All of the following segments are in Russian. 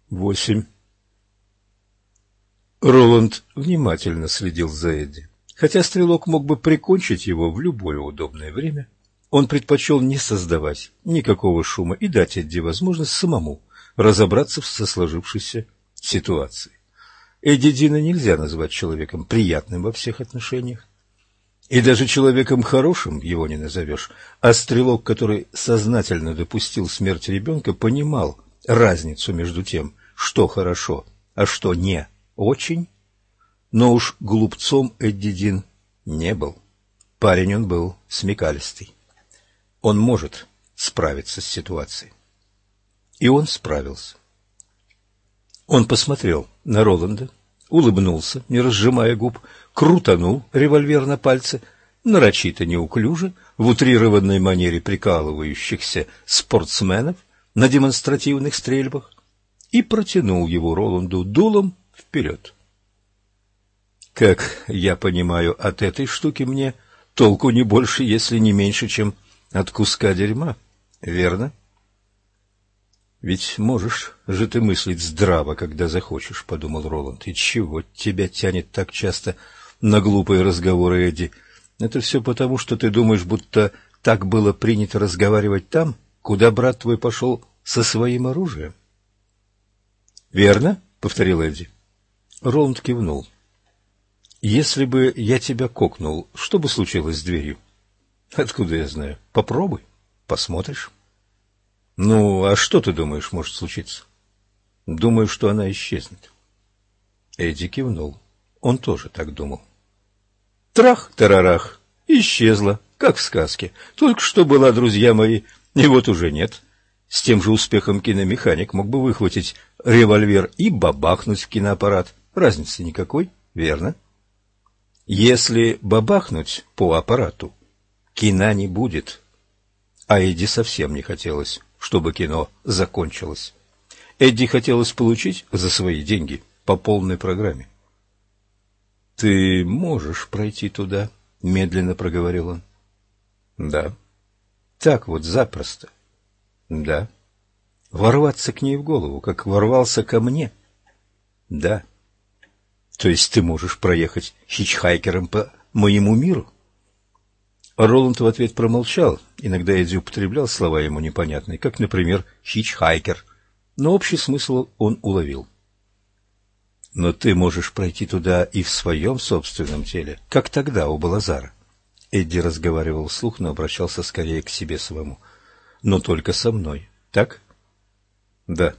8. Роланд внимательно следил за Эдди. Хотя стрелок мог бы прикончить его в любое удобное время, он предпочел не создавать никакого шума и дать Эдди возможность самому разобраться со сложившейся ситуацией. Эдди Дина нельзя назвать человеком приятным во всех отношениях. И даже человеком хорошим его не назовешь, а стрелок, который сознательно допустил смерть ребенка, понимал разницу между тем, что хорошо, а что не очень. Но уж глупцом Эдди Дин не был. Парень он был смекалистый. Он может справиться с ситуацией. И он справился. Он посмотрел на Роланда, улыбнулся, не разжимая губ, крутанул револьвер на пальце, нарочито неуклюже, в утрированной манере прикалывающихся спортсменов на демонстративных стрельбах, и протянул его Роланду дулом вперед. Как я понимаю, от этой штуки мне толку не больше, если не меньше, чем от куска дерьма, верно? Ведь можешь же ты мыслить здраво, когда захочешь, — подумал Роланд. И чего тебя тянет так часто на глупые разговоры, Эдди? Это все потому, что ты думаешь, будто так было принято разговаривать там, куда брат твой пошел со своим оружием. — Верно? — повторил Эдди. Роланд кивнул. — Если бы я тебя кокнул, что бы случилось с дверью? — Откуда я знаю? Попробуй, посмотришь. — Ну, а что ты думаешь может случиться? — Думаю, что она исчезнет. Эдди кивнул. Он тоже так думал. Трах-тарарах! Исчезла, как в сказке. Только что была, друзья мои, и вот уже нет. С тем же успехом киномеханик мог бы выхватить револьвер и бабахнуть в киноаппарат. Разницы никакой, верно? Если бабахнуть по аппарату, кино не будет. А Эдди совсем не хотелось, чтобы кино закончилось. Эдди хотелось получить за свои деньги по полной программе. — Ты можешь пройти туда, — медленно проговорил он. — Да. — Так вот, запросто. — Да. — Ворваться к ней в голову, как ворвался ко мне. — Да. — То есть ты можешь проехать хичхайкером по моему миру? Роланд в ответ промолчал. Иногда Эдди употреблял слова ему непонятные, как, например, хичхайкер, но общий смысл он уловил. Но ты можешь пройти туда и в своем собственном теле, как тогда у Балазара. Эдди разговаривал вслух, но обращался скорее к себе самому. Но только со мной, так? Да.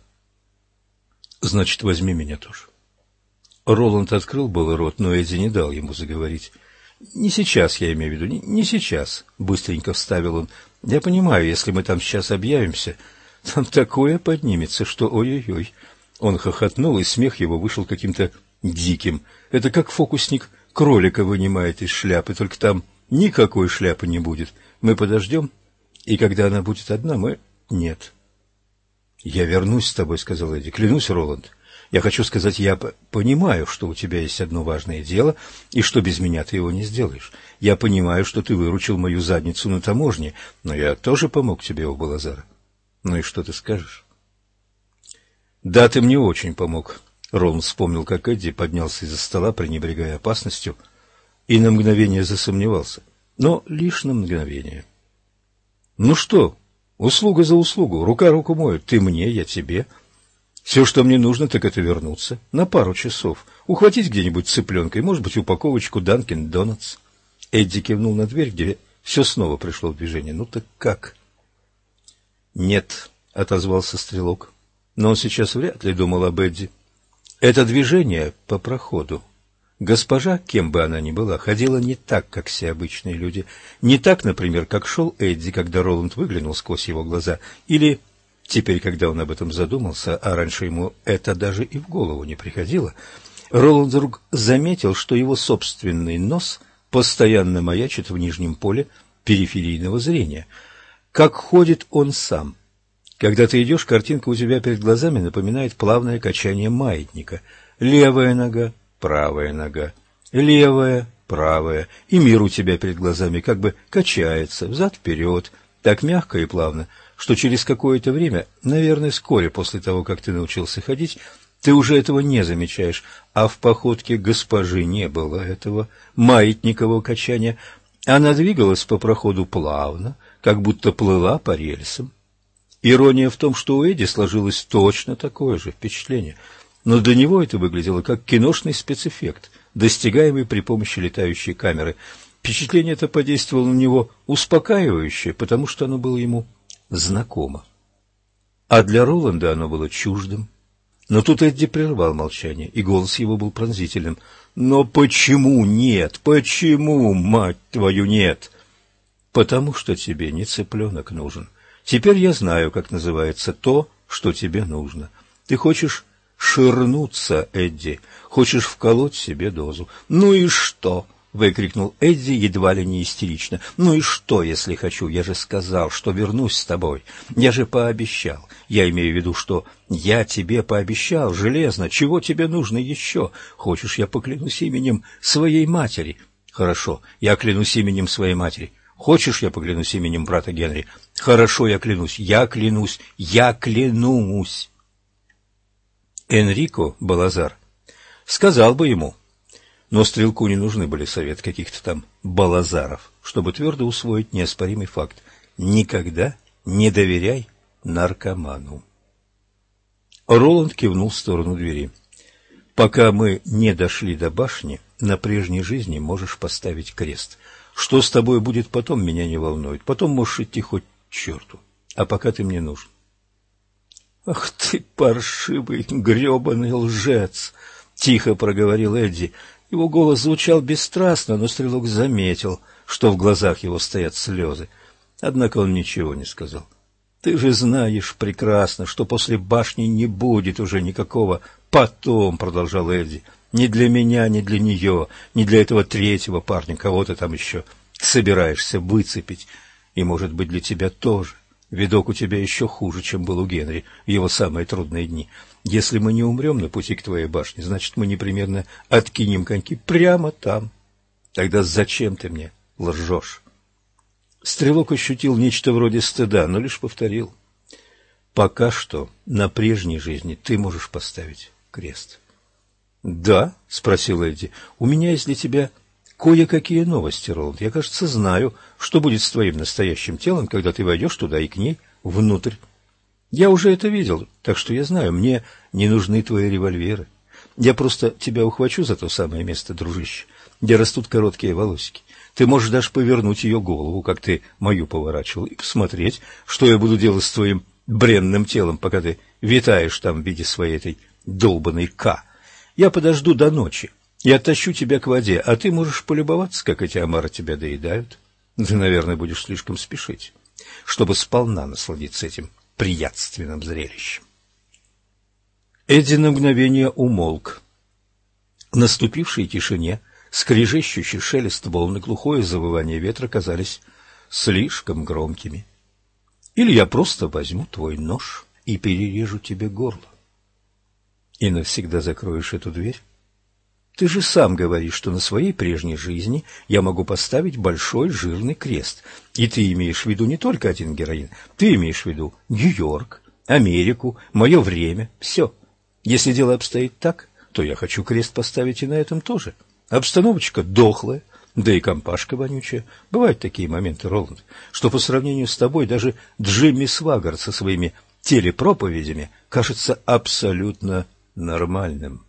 Значит, возьми меня тоже. Роланд открыл было рот, но Эдди не дал ему заговорить. Не сейчас, я имею в виду, не сейчас, быстренько вставил он. Я понимаю, если мы там сейчас объявимся, там такое поднимется, что ой-ой-ой. Он хохотнул, и смех его вышел каким-то диким. Это как фокусник кролика вынимает из шляпы, только там никакой шляпы не будет. Мы подождем, и когда она будет одна, мы... Нет. — Я вернусь с тобой, — сказал Эдди. — Клянусь, Роланд. Я хочу сказать, я понимаю, что у тебя есть одно важное дело, и что без меня ты его не сделаешь. Я понимаю, что ты выручил мою задницу на таможне, но я тоже помог тебе у Балазара. Ну и что ты скажешь? Да, ты мне очень помог. Роланд вспомнил, как Эдди поднялся из-за стола, пренебрегая опасностью, и на мгновение засомневался. Но лишь на мгновение. Ну что, услуга за услугу, рука руку моет. Ты мне, я тебе. Все, что мне нужно, так это вернуться на пару часов, ухватить где-нибудь цыпленка и, может быть, упаковочку Данкин Донатс. Эдди кивнул на дверь, где все снова пришло в движение. Ну так как? Нет, отозвался стрелок. Но он сейчас вряд ли думал об Эдди. Это движение по проходу. Госпожа, кем бы она ни была, ходила не так, как все обычные люди. Не так, например, как шел Эдди, когда Роланд выглянул сквозь его глаза, или... Теперь, когда он об этом задумался, а раньше ему это даже и в голову не приходило, Роланд вдруг заметил, что его собственный нос постоянно маячит в нижнем поле периферийного зрения. Как ходит он сам. Когда ты идешь, картинка у тебя перед глазами напоминает плавное качание маятника. Левая нога, правая нога, левая, правая, и мир у тебя перед глазами как бы качается взад-вперед, так мягко и плавно, что через какое-то время, наверное, вскоре после того, как ты научился ходить, ты уже этого не замечаешь, а в походке госпожи не было этого маятникового качания. Она двигалась по проходу плавно, как будто плыла по рельсам. Ирония в том, что у Эдди сложилось точно такое же впечатление, но для него это выглядело как киношный спецэффект, достигаемый при помощи летающей камеры. Впечатление это подействовало на него успокаивающе, потому что оно было ему знакомо. А для Роланда оно было чуждым. Но тут Эдди прервал молчание, и голос его был пронзительным. «Но почему нет? Почему, мать твою, нет?» «Потому что тебе не цыпленок нужен. Теперь я знаю, как называется то, что тебе нужно. Ты хочешь ширнуться, Эдди, хочешь вколоть себе дозу. Ну и что?» — выкрикнул Эдди едва ли не истерично. «Ну и что, если хочу? Я же сказал, что вернусь с тобой. Я же пообещал. Я имею в виду, что я тебе пообещал железно. Чего тебе нужно еще? Хочешь, я поклянусь именем своей матери? Хорошо, я клянусь именем своей матери. Хочешь, я поклянусь именем брата Генри? Хорошо, я клянусь. Я клянусь. Я клянусь». Энрико Балазар сказал бы ему, но стрелку не нужны были советы каких-то там Балазаров, чтобы твердо усвоить неоспоримый факт: никогда не доверяй наркоману. Роланд кивнул в сторону двери. «Пока мы не дошли до башни, на прежней жизни можешь поставить крест. Что с тобой будет потом, меня не волнует. Потом можешь идти хоть к черту. А пока ты мне нужен». «Ах ты, паршивый, гребаный лжец!» — тихо проговорил Эдди. Его голос звучал бесстрастно, но стрелок заметил, что в глазах его стоят слезы. Однако он ничего не сказал. «Ты же знаешь прекрасно, что после башни не будет уже никакого «потом», — продолжал Эдди. «Ни для меня, ни для нее, ни для этого третьего парня, кого ты там еще собираешься выцепить. И, может быть, для тебя тоже. Видок у тебя еще хуже, чем был у Генри в его самые трудные дни. Если мы не умрем на пути к твоей башне, значит, мы непременно откинем коньки прямо там. Тогда зачем ты мне лжешь?» Стрелок ощутил нечто вроде стыда, но лишь повторил: «Пока что на прежней жизни ты можешь поставить крест». «Да?» — спросил Эдди. «У меня есть для тебя кое-какие новости, Роланд. Я, кажется, знаю, что будет с твоим настоящим телом, когда ты войдешь туда и к ней внутрь. Я уже это видел, так что я знаю, мне не нужны твои револьверы. Я просто тебя ухвачу за то самое место, дружище, где растут короткие волосики. Ты можешь даже повернуть ее голову, как ты мою поворачивал, и посмотреть, что я буду делать с твоим бренным телом, пока ты витаешь там в виде своей этой долбанной К. Я подожду до ночи и оттащу тебя к воде, а ты можешь полюбоваться, как эти омары тебя доедают. Ты, наверное, будешь слишком спешить, чтобы сполна насладиться этим приятственным зрелищем». Эдди на мгновение умолк. В наступившей тишине скрежещущий шелест волн и глухое завывание ветра казались слишком громкими. «Или я просто возьму твой нож и перережу тебе горло. И навсегда закроешь эту дверь? Ты же сам говоришь, что на своей прежней жизни я могу поставить большой жирный крест. И ты имеешь в виду не только один героин. Ты имеешь в виду Нью-Йорк, Америку, мое время, все. Если дело обстоит так, то я хочу крест поставить и на этом тоже. Обстановочка дохлая, да и компашка вонючая. Бывают такие моменты, Роланд, что по сравнению с тобой даже Джимми Сваггард со своими телепроповедями кажется абсолютно нормальным».